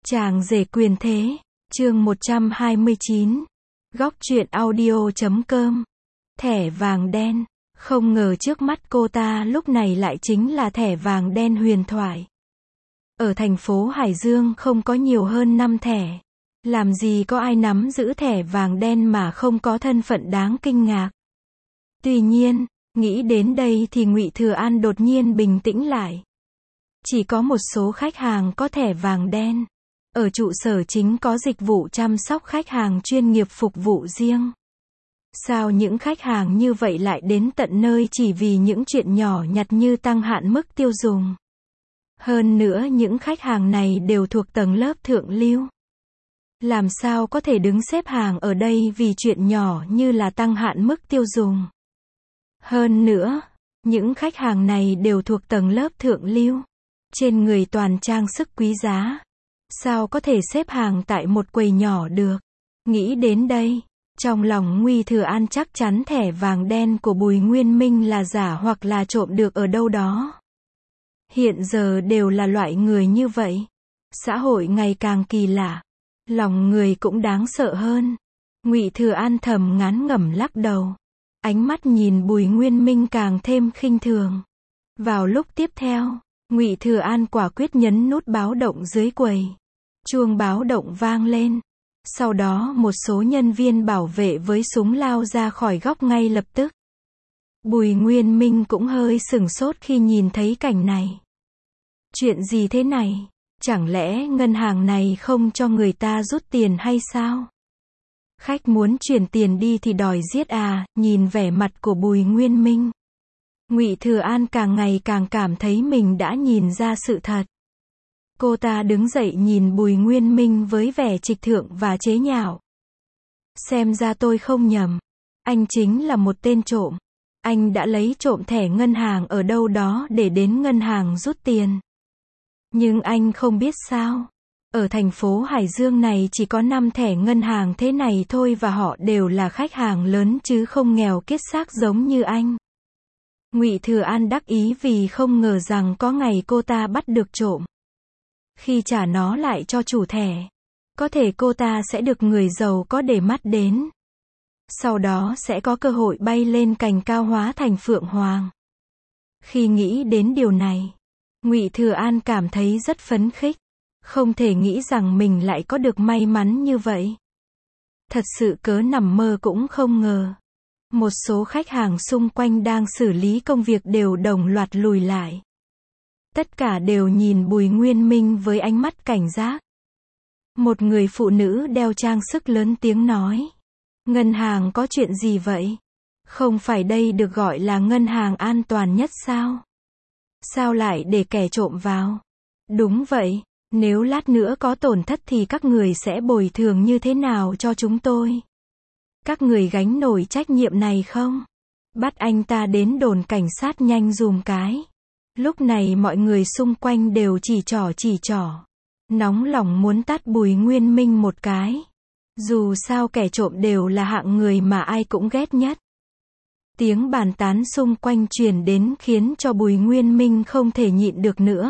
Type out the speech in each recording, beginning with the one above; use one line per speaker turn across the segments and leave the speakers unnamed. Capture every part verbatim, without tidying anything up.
Chàng rể quyền thế, chương một trăm hai mươi chín. Góc truyện audio chấm com. Thẻ vàng đen, không ngờ trước mắt cô ta lúc này lại chính là thẻ vàng đen huyền thoại. Ở thành phố Hải Dương không có nhiều hơn năm thẻ. Làm gì có ai nắm giữ thẻ vàng đen mà không có thân phận đáng kinh ngạc. Tuy nhiên, nghĩ đến đây thì Ngụy Thừa An đột nhiên bình tĩnh lại. Chỉ có một số khách hàng có thẻ vàng đen. Ở trụ sở chính có dịch vụ chăm sóc khách hàng chuyên nghiệp phục vụ riêng. Sao những khách hàng như vậy lại đến tận nơi chỉ vì những chuyện nhỏ nhặt như tăng hạn mức tiêu dùng? Hơn nữa những khách hàng này đều thuộc tầng lớp thượng lưu. Làm sao có thể đứng xếp hàng ở đây vì chuyện nhỏ như là tăng hạn mức tiêu dùng? Hơn nữa, những khách hàng này đều thuộc tầng lớp thượng lưu. Trên người toàn trang sức quý giá. Sao có thể xếp hàng tại một quầy nhỏ được? Nghĩ đến đây, trong lòng Ngụy Thừa An chắc chắn thẻ vàng đen của Bùi Nguyên Minh là giả hoặc là trộm được ở đâu đó. Hiện giờ đều là loại người như vậy. Xã hội ngày càng kỳ lạ. Lòng người cũng đáng sợ hơn. Ngụy Thừa An thầm ngán ngẩm lắc đầu. Ánh mắt nhìn Bùi Nguyên Minh càng thêm khinh thường. Vào lúc tiếp theo, Ngụy Thừa An quả quyết nhấn nút báo động dưới quầy. Chuông báo động vang lên. Sau đó một số nhân viên bảo vệ với súng lao ra khỏi góc ngay lập tức. Bùi Nguyên Minh cũng hơi sửng sốt khi nhìn thấy cảnh này. Chuyện gì thế này? Chẳng lẽ ngân hàng này không cho người ta rút tiền hay sao? Khách muốn chuyển tiền đi thì đòi giết à? Nhìn vẻ mặt của Bùi Nguyên Minh, Ngụy Thừa An càng ngày càng cảm thấy mình đã nhìn ra sự thật. Cô ta đứng dậy nhìn Bùi Nguyên Minh với vẻ trịch thượng và chế nhạo. Xem ra tôi không nhầm. Anh chính là một tên trộm. Anh đã lấy trộm thẻ ngân hàng ở đâu đó để đến ngân hàng rút tiền. Nhưng anh không biết sao. Ở thành phố Hải Dương này chỉ có năm thẻ ngân hàng thế này thôi và họ đều là khách hàng lớn chứ không nghèo kiết xác giống như anh. Ngụy Thừa An đắc ý vì không ngờ rằng có ngày cô ta bắt được trộm. Khi trả nó lại cho chủ thẻ, có thể cô ta sẽ được người giàu có để mắt đến. Sau đó sẽ có cơ hội bay lên cành cao hóa thành phượng hoàng. Khi nghĩ đến điều này, Ngụy Thừa An cảm thấy rất phấn khích. Không thể nghĩ rằng mình lại có được may mắn như vậy. Thật sự cớ nằm mơ cũng không ngờ. Một số khách hàng xung quanh đang xử lý công việc đều đồng loạt lùi lại. Tất cả đều nhìn Bùi Nguyên Minh với ánh mắt cảnh giác. Một người phụ nữ đeo trang sức lớn tiếng nói. Ngân hàng có chuyện gì vậy? Không phải đây được gọi là ngân hàng an toàn nhất sao? Sao lại để kẻ trộm vào? Đúng vậy, nếu lát nữa có tổn thất thì các người sẽ bồi thường như thế nào cho chúng tôi? Các người gánh nổi trách nhiệm này không? Bắt anh ta đến đồn cảnh sát nhanh dùm cái. Lúc này mọi người xung quanh đều chỉ trỏ chỉ trỏ. Nóng lòng muốn tát Bùi Nguyên Minh một cái. Dù sao kẻ trộm đều là hạng người mà ai cũng ghét nhất. Tiếng bàn tán xung quanh truyền đến khiến cho Bùi Nguyên Minh không thể nhịn được nữa.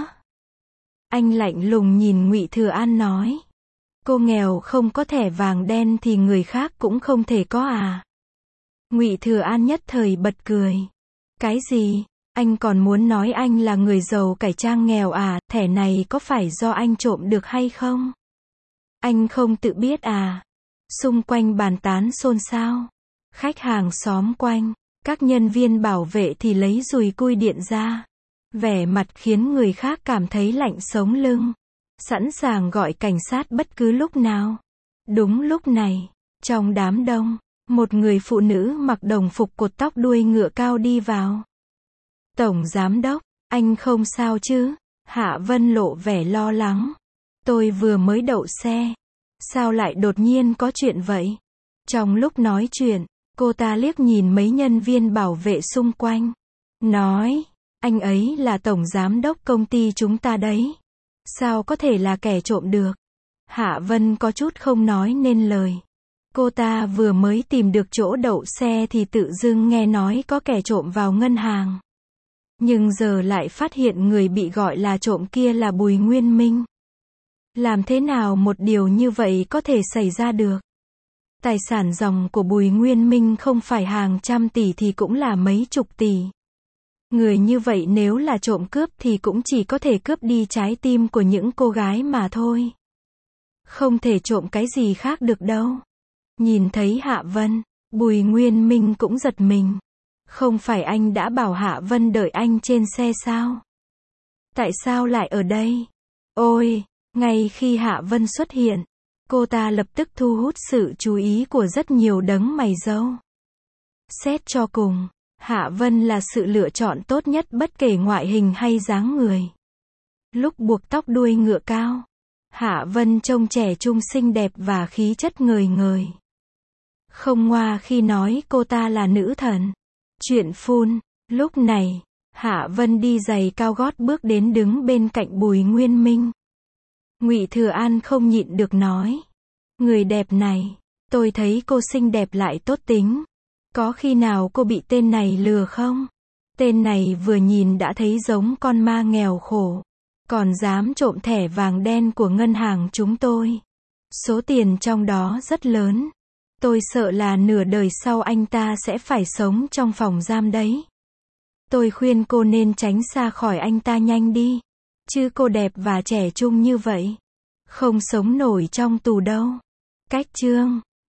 Anh lạnh lùng nhìn Ngụy Thừa An nói. Cô nghèo không có thẻ vàng đen thì người khác cũng không thể có à? Ngụy Thừa An nhất thời bật cười. Cái gì? Anh còn muốn nói anh là người giàu cải trang nghèo à? Thẻ này có phải do anh trộm được hay không? Anh không tự biết à? Xung quanh bàn tán xôn xao. Khách hàng xóm quanh, các nhân viên bảo vệ thì lấy dùi cui điện ra. Vẻ mặt khiến người khác cảm thấy lạnh sống lưng. Sẵn sàng gọi cảnh sát bất cứ lúc nào. Đúng lúc này, trong đám đông, một người phụ nữ mặc đồng phục cột tóc đuôi ngựa cao đi vào. Tổng giám đốc, anh không sao chứ? Hạ Vân lộ vẻ lo lắng. Tôi vừa mới đậu xe. Sao lại đột nhiên có chuyện vậy? Trong lúc nói chuyện, cô ta liếc nhìn mấy nhân viên bảo vệ xung quanh. Nói, anh ấy là tổng giám đốc công ty chúng ta đấy. Sao có thể là kẻ trộm được? Hạ Vân có chút không nói nên lời. Cô ta vừa mới tìm được chỗ đậu xe thì tự dưng nghe nói có kẻ trộm vào ngân hàng. Nhưng giờ lại phát hiện người bị gọi là trộm kia là Bùi Nguyên Minh. Làm thế nào một điều như vậy có thể xảy ra được? Tài sản ròng của Bùi Nguyên Minh không phải hàng trăm tỷ thì cũng là mấy chục tỷ. Người như vậy nếu là trộm cướp thì cũng chỉ có thể cướp đi trái tim của những cô gái mà thôi. Không thể trộm cái gì khác được đâu. Nhìn thấy Hạ Vân, Bùi Nguyên Minh cũng giật mình. Không phải anh đã bảo Hạ Vân đợi anh trên xe sao? Tại sao lại ở đây? Ôi, ngay khi Hạ Vân xuất hiện, cô ta lập tức thu hút sự chú ý của rất nhiều đấng mày râu. Xét cho cùng, Hạ Vân là sự lựa chọn tốt nhất bất kể ngoại hình hay dáng người. Lúc buộc tóc đuôi ngựa cao, Hạ Vân trông trẻ trung xinh đẹp và khí chất ngời ngời. Không ngoa khi nói cô ta là nữ thần. Chuyện phun, lúc này, Hạ Vân đi giày cao gót bước đến đứng bên cạnh Bùi Nguyên Minh. Ngụy Thừa An không nhịn được nói. Người đẹp này, tôi thấy cô xinh đẹp lại tốt tính. Có khi nào cô bị tên này lừa không? Tên này vừa nhìn đã thấy giống con ma nghèo khổ. Còn dám trộm thẻ vàng đen của ngân hàng chúng tôi. Số tiền trong đó rất lớn. Tôi sợ là nửa đời sau anh ta sẽ phải sống trong phòng giam đấy. Tôi khuyên cô nên tránh xa khỏi anh ta nhanh đi. Chứ cô đẹp và trẻ trung như vậy, không sống nổi trong tù đâu. Cách chương